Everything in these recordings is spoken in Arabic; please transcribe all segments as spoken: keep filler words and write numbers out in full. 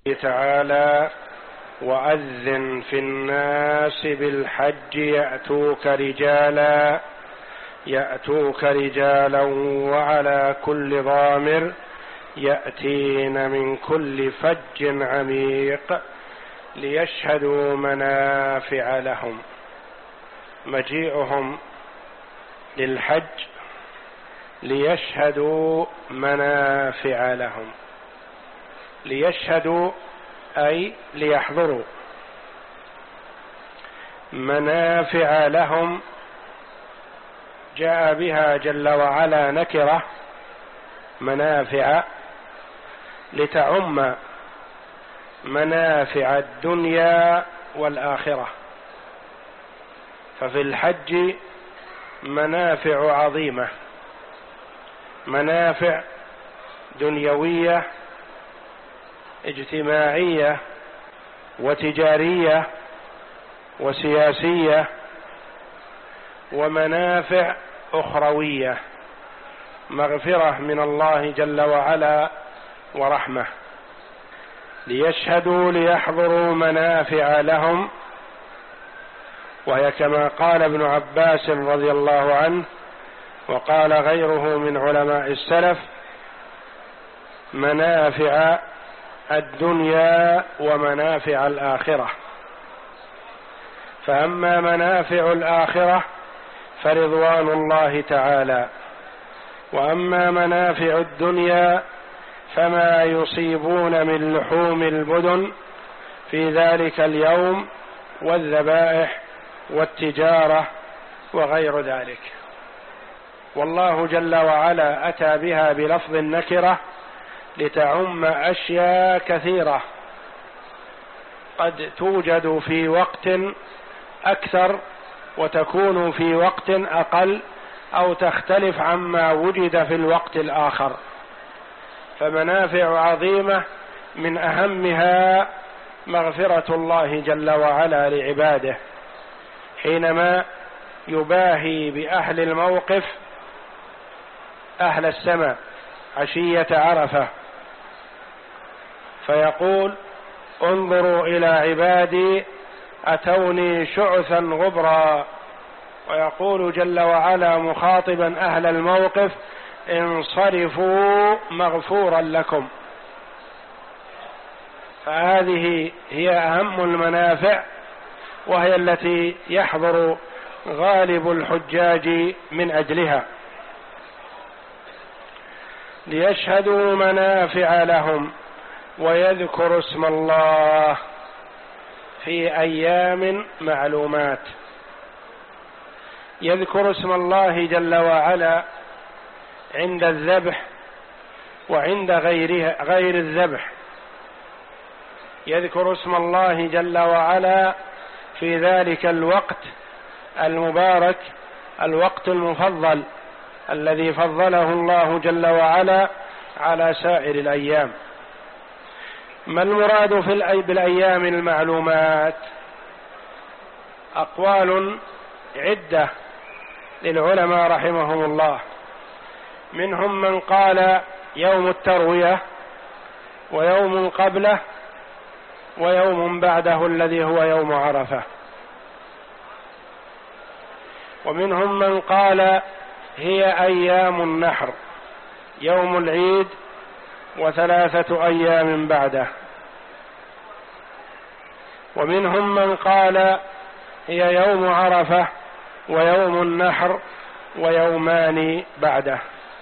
تعالى: وأذن في الناس بالحج يأتوك رجالا يأتوك رجالا وعلى كل ضامر يأتين من كل فج عميق ليشهدوا منافع لهم. مجيئهم للحج ليشهدوا منافع لهم. ليشهدوا أي ليحضروا. منافع لهم جاء بها جل وعلا نكرة، منافع، لتعم منافع الدنيا والآخرة. ففي الحج منافع عظيمة، منافع دنيوية اجتماعية وتجارية وسياسية، ومنافع أخروية، مغفرة من الله جل وعلا ورحمة. ليشهدوا ليحضروا منافع لهم، وهي كما قال ابن عباس رضي الله عنه وقال غيره من علماء السلف: منافع الدنيا ومنافع الآخرة. فأما منافع الآخرة فرضوان الله تعالى، وأما منافع الدنيا فما يصيبون من لحوم البدن في ذلك اليوم والذبائح والتجارة وغير ذلك. والله جل وعلا أتى بها بلفظ النكرة لتعم أشياء كثيرة قد توجد في وقت أكثر وتكون في وقت أقل، أو تختلف عما وجد في الوقت الآخر. فمنافع عظيمة، من أهمها مغفرة الله جل وعلا لعباده حينما يباهي بأهل الموقف أهل السماء عشية عرفة، فيقول: انظروا إلى عبادي أتوني شعثا غبرا. ويقول جل وعلا مخاطبا أهل الموقف: انصرفوا مغفورا لكم. فهذه هي أهم المنافع، وهي التي يحضر غالب الحجاج من أجلها. ليشهدوا منافع لهم ويذكروا اسم الله في أيام معلومات. يذكر اسم الله جل وعلا عند الذبح وعند غيره غير الذبح. يذكر اسم الله جل وعلا في ذلك الوقت المبارك، الوقت المفضل الذي فضله الله جل وعلا على سائر الأيام. ما المراد في الأي بالأيام المعلومات؟ أقوال عدة للعلماء رحمهم الله. منهم من قال يوم التروية، ويوم قبله، ويوم بعده الذي هو يوم عرفة. ومنهم من قال هي أيام النحر، يوم العيد وثلاثة أيام بعده. ومنهم من قال هي يوم عرفة ويوم النحر ويومان بعده.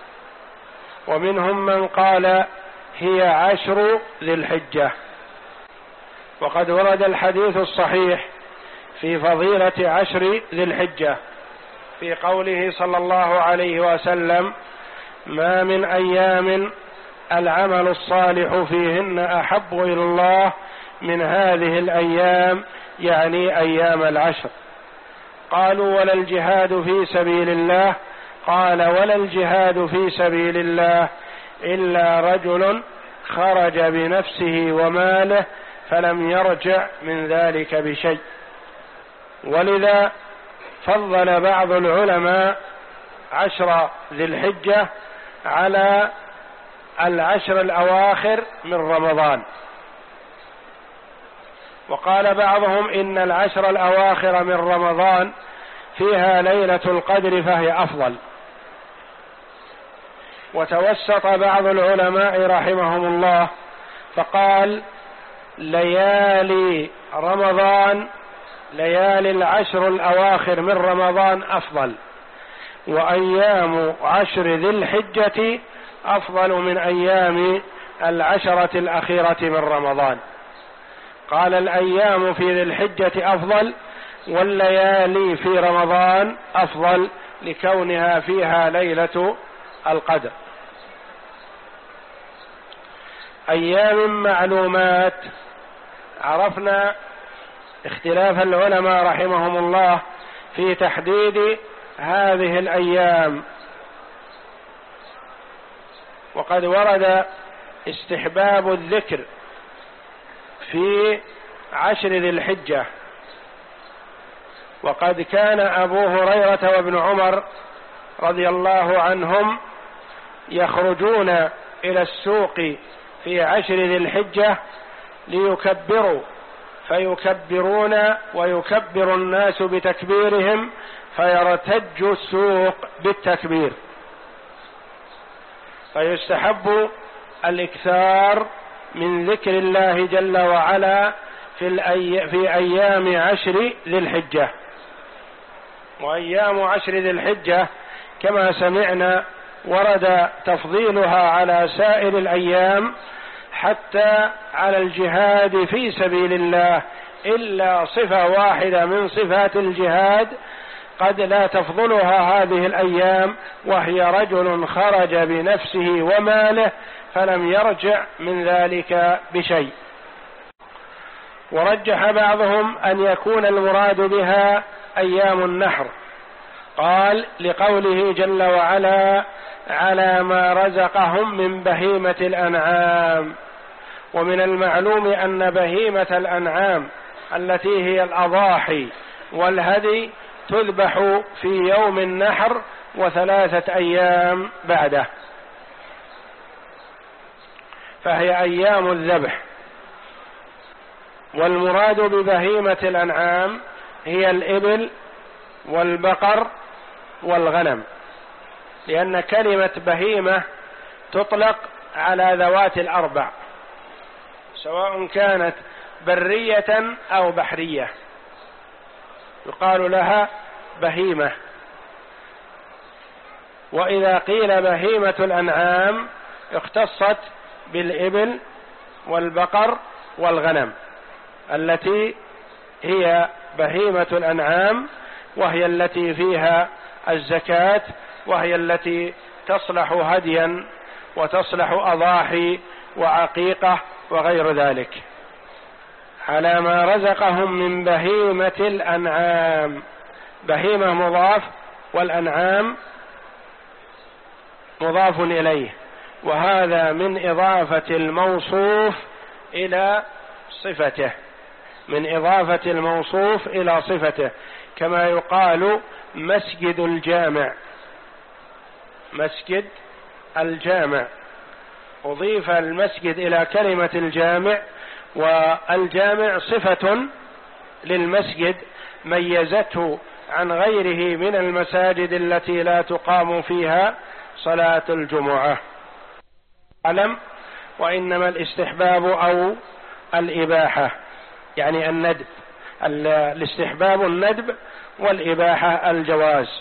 ومنهم من قال هي عشر ذي الحجة. وقد ورد الحديث الصحيح في فضيلة عشر ذي الحجة في قوله صلى الله عليه وسلم: ما من أيام العمل الصالح فيهن أحب إلى الله من هذه الأيام، يعني أيام العشر. قالوا: ولا الجهاد في سبيل الله؟ قال: ولا الجهاد في سبيل الله إلا رجل خرج بنفسه وماله فلم يرجع من ذلك بشيء. ولذا فضل بعض العلماء عشر ذي الحجة على العشر الأواخر من رمضان، وقال بعضهم إن العشر الأواخر من رمضان فيها ليلة القدر فهي أفضل. وتوسط بعض العلماء رحمهم الله فقال ليالي رمضان ليالي العشر الأواخر من رمضان أفضل، وأيام عشر ذي الحجة أفضل من أيام العشرة الأخيرة من رمضان. قال الأيام في ذي الحجة أفضل، والليالي في رمضان أفضل لكونها فيها ليلة القدر. أيام معلومات، عرفنا اختلاف العلماء رحمهم الله في تحديد هذه الأيام، وقد ورد استحباب الذكر في عشر ذي الحجة، وقد كان أبو هريرة وابن عمر رضي الله عنهم يخرجون إلى السوق في عشر ذي الحجة ليكبروا، فيكبرون ويكبر الناس بتكبيرهم فيرتج السوق بالتكبير. فيستحب الإكثار من ذكر الله جل وعلا في, الأي... في أيام عشر ذي الحجة. وأيام عشر ذي الحجة كما سمعنا ورد تفضيلها على سائر الأيام، حتى على الجهاد في سبيل الله، إلا صفة واحدة من صفات الجهاد قد لا تفضلها هذه الأيام، وهي رجل خرج بنفسه وماله فلم يرجع من ذلك بشيء. ورجح بعضهم أن يكون المراد بها أيام النحر، قال لقوله جل وعلا على ما رزقهم من بهيمة الأنعام. ومن المعلوم أن بهيمة الأنعام التي هي الأضاحي والهدي تذبح في يوم النحر وثلاثة أيام بعده، فهي أيام الذبح. والمراد ببهيمة الأنعام هي الإبل والبقر والغنم، لأن كلمة بهيمة تطلق على ذوات الأربع، سواء كانت برية أو بحرية يقال لها بهيمة. وإذا قيل بهيمة الأنعام اختصت بالإبل والبقر والغنم التي هي بهيمة الأنعام، وهي التي فيها الزكاة، وهي التي تصلح هديا وتصلح أضاحي وعقيقة وغير ذلك. على ما رزقهم من بهيمة الأنعام، بهيمة مضاف والأنعام مضاف إليه، وهذا من إضافة الموصوف إلى صفته، من إضافة الموصوف إلى صفته، كما يقال مسجد الجامع، مسجد الجامع أضيف المسجد إلى كلمة الجامع، والجامع صفة للمسجد ميزته عن غيره من المساجد التي لا تقام فيها صلاة الجمعة. علم وإنما الاستحباب أو الإباحة، يعني الندب، الاستحباب الندب والإباحة الجواز.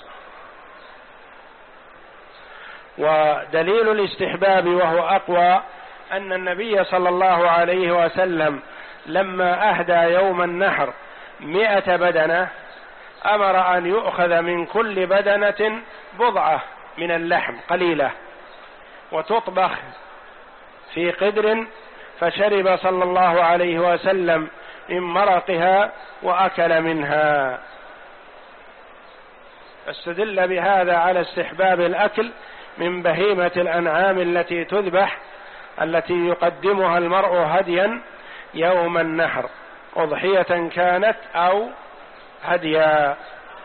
ودليل الاستحباب وهو أقوى أن النبي صلى الله عليه وسلم لما أهدى يوم النحر مئة بدنة أمر أن يؤخذ من كل بدنة بضعة من اللحم قليلة وتطبخ في قدر، فشرب صلى الله عليه وسلم من مرقها وأكل منها. استدل بهذا على استحباب الأكل من بهيمة الأنعام التي تذبح، التي يقدمها المرء هديا يوم النحر، أضحية كانت أو هديا.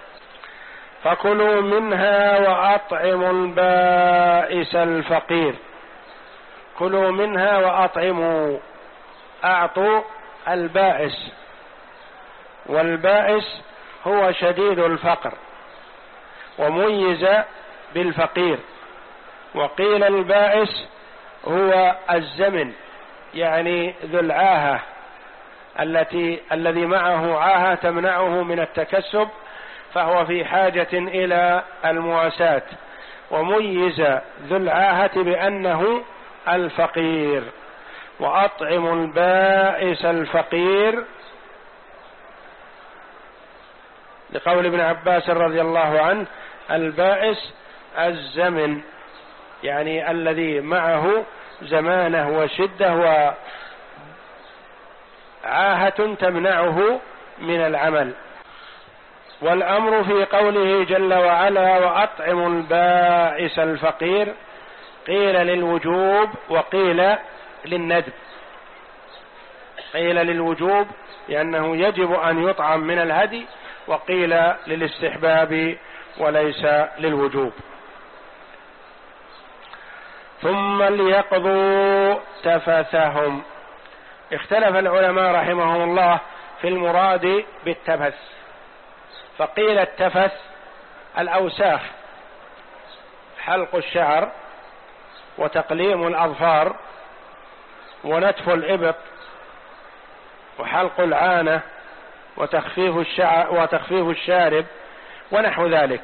فكلوا منها وأطعموا البائس الفقير. كلوا منها وأطعموا، أعطوا البائس والبائس هو شديد الفقر، وميز بالفقير. وقيل البائس هو الزمن، يعني ذو العاهة، التي الذي معه عاهة تمنعه من التكسب، فهو في حاجة إلى المواساة. وميز ذو العاهة بأنه الفقير. وأطعم البائس الفقير، لقول ابن عباس رضي الله عنه: البائس الزمن، يعني الذي معه زمانه وشدة وعاهة تمنعه من العمل. والأمر في قوله جل وعلا: وأطعم البائس الفقير، قيل للوجوب وقيل للندب. قيل للوجوب لأنه يجب أن يطعم من الهدي، وقيل للاستحباب وليس للوجوب. ثم ليقضوا تفثهم. اختلف العلماء رحمهم الله في المراد بالتفث، فقيل التفث الأوساخ، حلق الشعر وتقليم الأظفار ونتف الإبط وحلق العانة وتخفيف الشعر وتخفيف الشارب ونحو ذلك.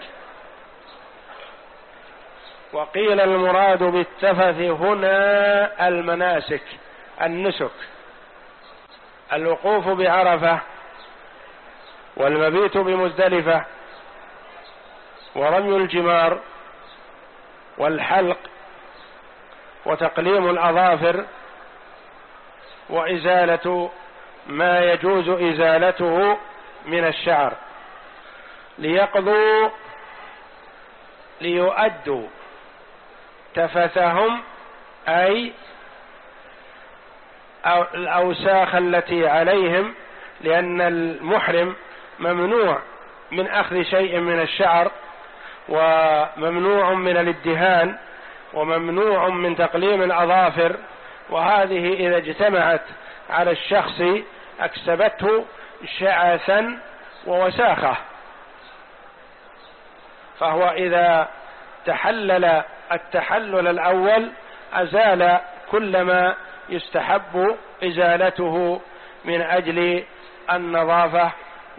وقيل المراد بالتفث هنا المناسك، النسك، الوقوف بعرفة والمبيت بمزدلفة ورمي الجمار والحلق وتقليم الأظافر وإزالة ما يجوز إزالته من الشعر. ليقضوا ليؤدوا تفثهم، أي الأوساخ التي عليهم، لأن المحرم ممنوع من أخذ شيء من الشعر، وممنوع من الادهان، وممنوع من تقليم الأظافر، وهذه إذا اجتمعت على الشخص أكسبته شعثا ووساخة. فهو إذا تحلل التحلل الأول أزال كل ما يستحب إزالته من أجل النظافة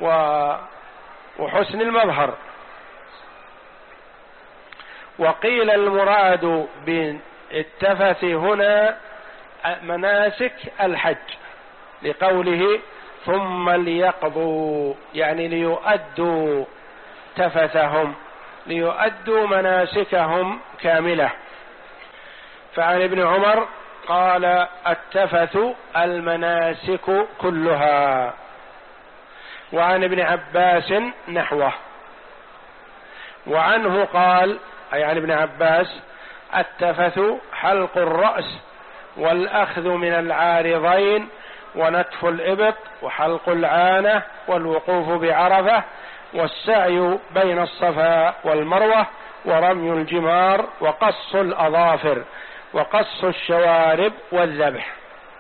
وحسن المظهر. وقيل المراد بالتفث هنا مناسك الحج، لقوله ثم ليقضوا، يعني ليؤدوا تفثهم، ليؤدوا مناسكهم كاملة. فعن ابن عمر قال: التفث المناسك كلها. وعن ابن عباس نحوه. وعنه قال، أي عن ابن عباس: التفث حلق الرأس والأخذ من العارضين ونتف الإبط وحلق العانة والوقوف بعرفة والسعي بين الصفا والمروة ورمي الجمار وقص الأظافر وقص الشوارب والذبح.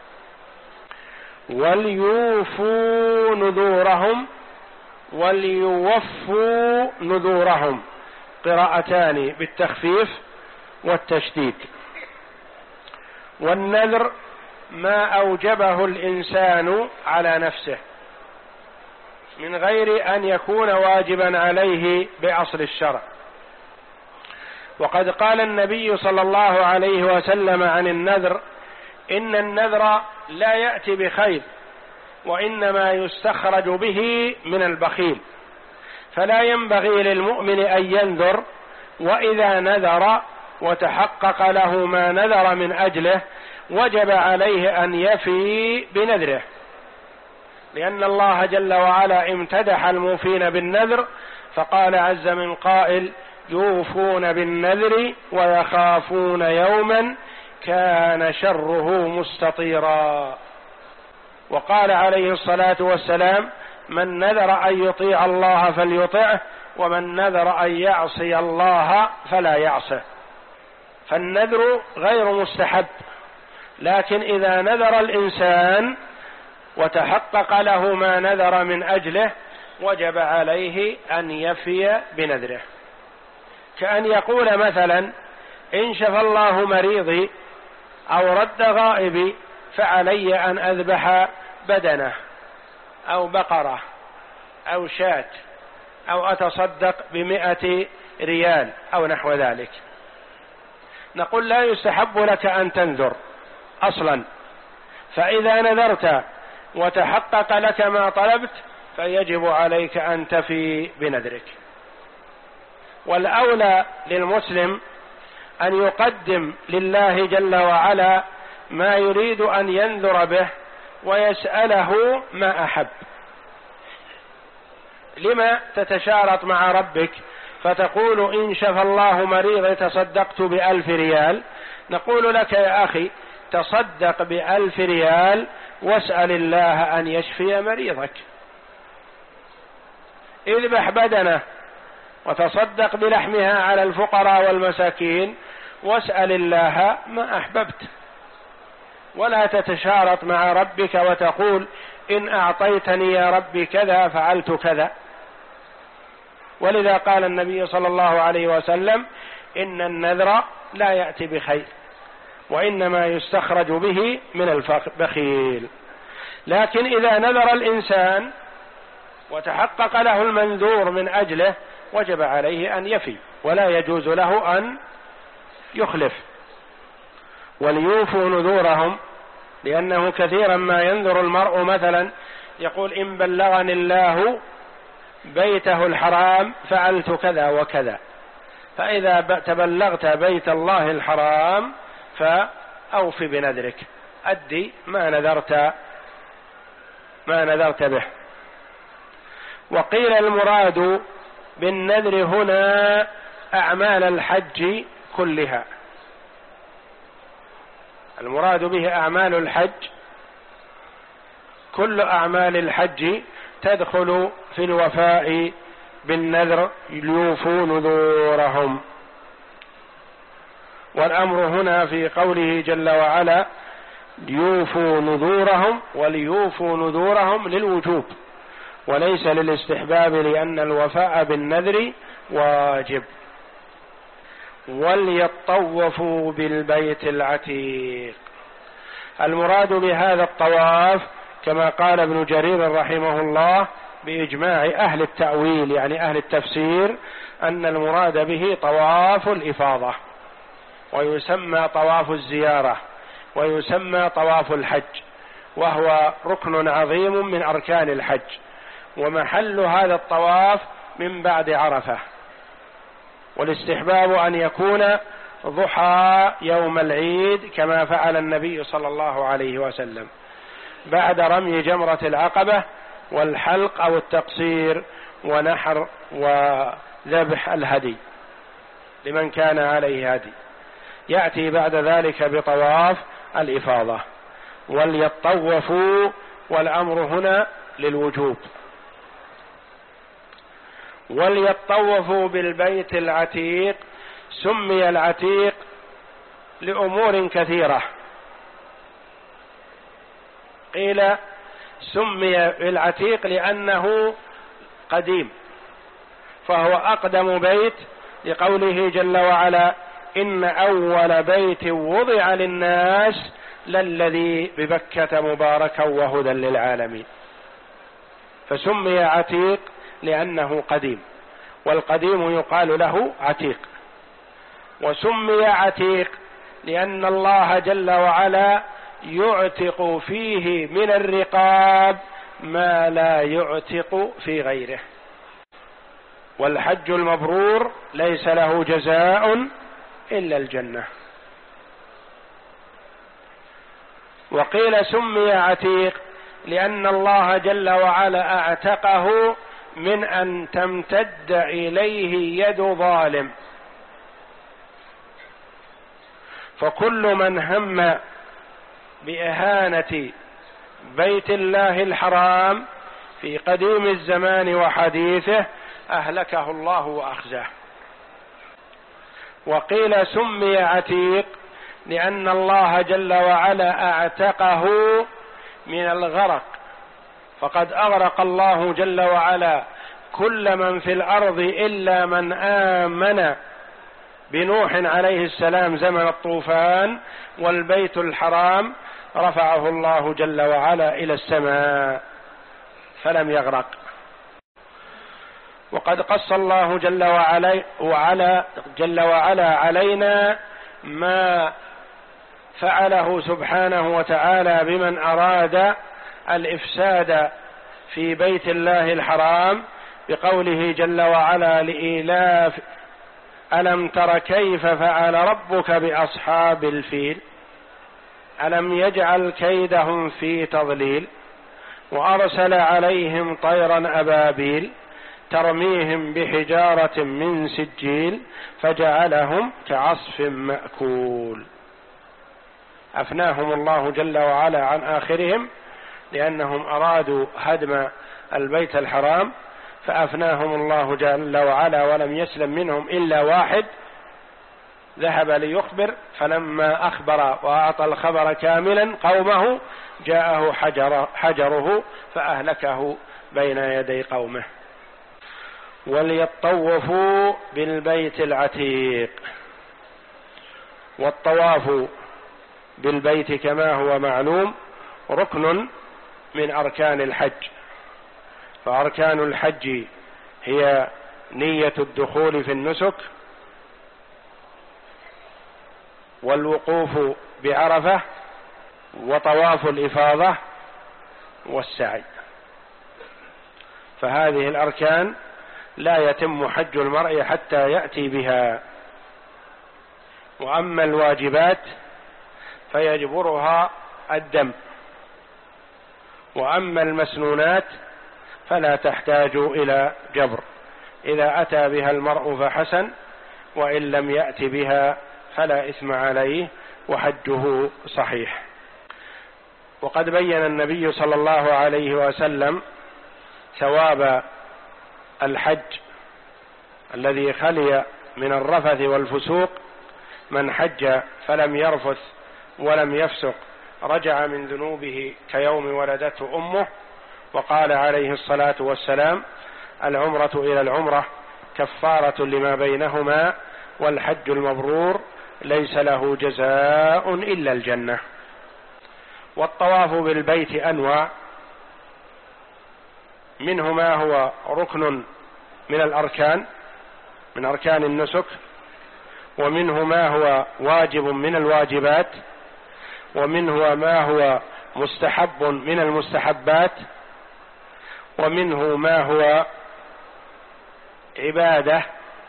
وليوفوا نذورهم، وليوفوا نذورهم، قراءتان بالتخفيف والتشديد. والنذر ما أوجبه الإنسان على نفسه من غير أن يكون واجبا عليه بأصل الشرع. وقد قال النبي صلى الله عليه وسلم عن النذر: إن النذر لا يأتي بخير، وإنما يستخرج به من البخيل، فلا ينبغي للمؤمن أن ينذر، وإذا نذر وتحقق له ما نذر من أجله وجب عليه أن يفي بنذره، لأن الله جل وعلا امتدح الموفين بالنذر، فقال عز من قائل: يوفون بالنذر ويخافون يوما كان شره مستطيرا. وقال عليه الصلاة والسلام: من نذر أن يطيع الله فليطعه، ومن نذر أن يعصي الله فلا يعصه. فالنذر غير مستحب، لكن إذا نذر الإنسان وتحقق له ما نذر من أجله وجب عليه أن يفي بنذره. كأن يقول مثلا إن شفى الله مريضي أو رد غائبي فعلي أن أذبح بدنه أو بقرة أو شاة أو أتصدق بمئة ريال أو نحو ذلك. نقول لا يستحب لك أن تنذر أصلا، فإذا نذرت وتحقق لك ما طلبت فيجب عليك أن تفي بنذرك. والأولى للمسلم أن يقدم لله جل وعلا ما يريد أن ينذر به ويسأله ما أحب. لما تتشارط مع ربك فتقول إن شفى الله مريض تصدقت بألف ريال؟ نقول لك يا أخي تصدق بألف ريال واسأل الله أن يشفي مريضك. اذبح بدنه وتصدق بلحمها على الفقراء والمساكين واسأل الله ما أحببت. ولا تتشارط مع ربك وتقول إن أعطيتني يا ربي كذا فعلت كذا. ولذا قال النبي صلى الله عليه وسلم إن النذر لا يأتي بخير وإنما يستخرج به من البخيل. لكن إذا نذر الإنسان وتحقق له المنذور من أجله وجب عليه أن يفي، ولا يجوز له أن يخلف. وليوفوا نذورهم، لأنه كثيرا ما ينذر المرء مثلا يقول إن بلغني الله بيته الحرام فعلت كذا وكذا، فإذا تبلغت بيت الله الحرام فأوف بنذرك، أدي ما نذرت ما نذرت به. وقيل المراد بالنذر هنا أعمال الحج كلها، المراد به أعمال الحج، كل أعمال الحج تدخل في الوفاء بالنذر ليوفوا نذورهم. والأمر هنا في قوله جل وعلا ليوفوا نذورهم، وليوفوا نذورهم للوجوب وليس للاستحباب، لأن الوفاء بالنذر واجب. وليطوفوا بالبيت العتيق، المراد بهذا الطواف كما قال ابن جرير رحمه الله بإجماع أهل التأويل يعني أهل التفسير أن المراد به طواف الإفاضة، ويسمى طواف الزيارة، ويسمى طواف الحج، وهو ركن عظيم من أركان الحج، ومحل هذا الطواف من بعد عرفة. والاستحباب أن يكون ضحى يوم العيد كما فعل النبي صلى الله عليه وسلم بعد رمي جمرة العقبة والحلق أو التقصير ونحر وذبح الهدي لمن كان عليه هدي، يأتي بعد ذلك بطواف الإفاضة. وليطوفوا، والأمر هنا للوجوب. وليطوفوا بالبيت العتيق، سمي العتيق لأمور كثيرة. قيل سمي بالعتيق لأنه قديم، فهو أقدم بيت، لقوله جل وعلا إن أول بيت وضع للناس للذي ببكة مباركا وهدى للعالمين. فسمي عتيق لأنه قديم، والقديم يقال له عتيق. وسمي عتيق لأن الله جل وعلا يعتق فيه من الرقاب ما لا يعتق في غيره. والحج المبرور ليس له جزاء إلا الجنة. وقيل سمي عتيق لأن الله جل وعلا اعتقه من أن تمتد إليه يد ظالم. فكل من هم بإهانة بيت الله الحرام في قديم الزمان وحديثه أهلكه الله وأخزاه. وقيل سمي عتيق لأن الله جل وعلا اعتقه من الغرق فقد أغرق الله جل وعلا كل من في الأرض إلا من آمن بنوح عليه السلام زمن الطوفان، والبيت الحرام رفعه الله جل وعلا إلى السماء فلم يغرق. وقد قص الله جل وعلا, وعلا جل وعلا علينا ما فعله سبحانه وتعالى بمن أراد الإفساد في بيت الله الحرام بقوله جل وعلا لإيلاف ألم تر كيف فعل ربك بأصحاب الفيل ألم يجعل كيدهم في تضليل وأرسل عليهم طيرا أبابيل ترميهم بحجارة من سجيل فجعلهم كعصف مأكول. أفناهم الله جل وعلا عن آخرهم لأنهم أرادوا هدم البيت الحرام، فأفناهم الله جل وعلا ولم يسلم منهم إلا واحد ذهب ليخبر، فلما أخبر وأعطى الخبر كاملا قومه جاءه حجر حجره فأهلكه بين يدي قومه. وليطوفوا بالبيت العتيق. والطواف بالبيت كما هو معلوم ركن من أركان الحج، فأركان الحج هي نية الدخول في النسك والوقوف بعرفة وطواف الإفاضة والسعي، فهذه الأركان لا يتم حج المرء حتى يأتي بها. وأما الواجبات فيجبرها الدم، وأما المسنونات فلا تحتاج إلى جبر، إذا أتى بها المرء فحسن، وإن لم يأت بها فلا إثم عليه وحجه صحيح. وقد بين النبي صلى الله عليه وسلم ثواب الحج الذي خلي من الرفث والفسوق: من حج فلم يرفث ولم يفسق رجع من ذنوبه كيوم ولدته أمه. وقال عليه الصلاة والسلام: العمرة إلى العمرة كفارة لما بينهما، والحج المبرور ليس له جزاء إلا الجنة. والطواف بالبيت أنواع، منه ما هو ركن من الأركان من أركان النسك، ومنه ما هو واجب من الواجبات، ومنه ما هو مستحب من المستحبات، ومنه ما هو عبادة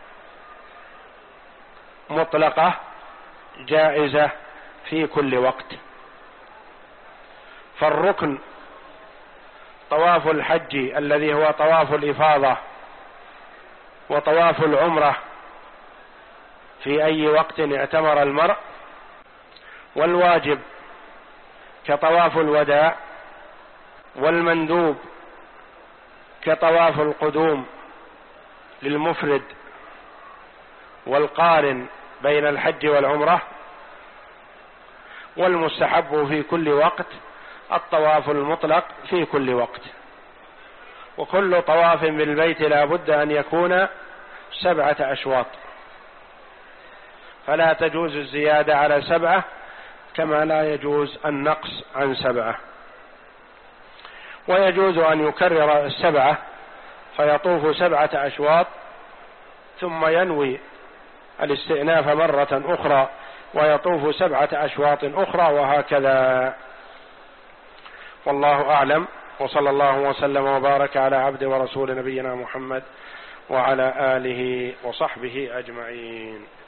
مطلقة جائزة في كل وقت. فالركن طواف الحج الذي هو طواف الإفاضة وطواف العمرة في أي وقت اعتمر المرء، والواجب كطواف الوداع، والمندوب كطواف القدوم للمفرد والقارن بين الحج والعمرة، والمستحب في كل وقت الطواف المطلق في كل وقت. وكل طواف بالبيت لا بد أن يكون سبعة أشواط، فلا تجوز الزيادة على سبعة كما لا يجوز النقص عن سبعة. ويجوز أن يكرر السبعة فيطوف سبعة أشواط ثم ينوي الاستئناف مرة أخرى ويطوف سبعة أشواط أخرى، وهكذا. والله أعلم، وصلى الله وسلم وبارك على عبد ورسول نبينا محمد وعلى آله وصحبه أجمعين.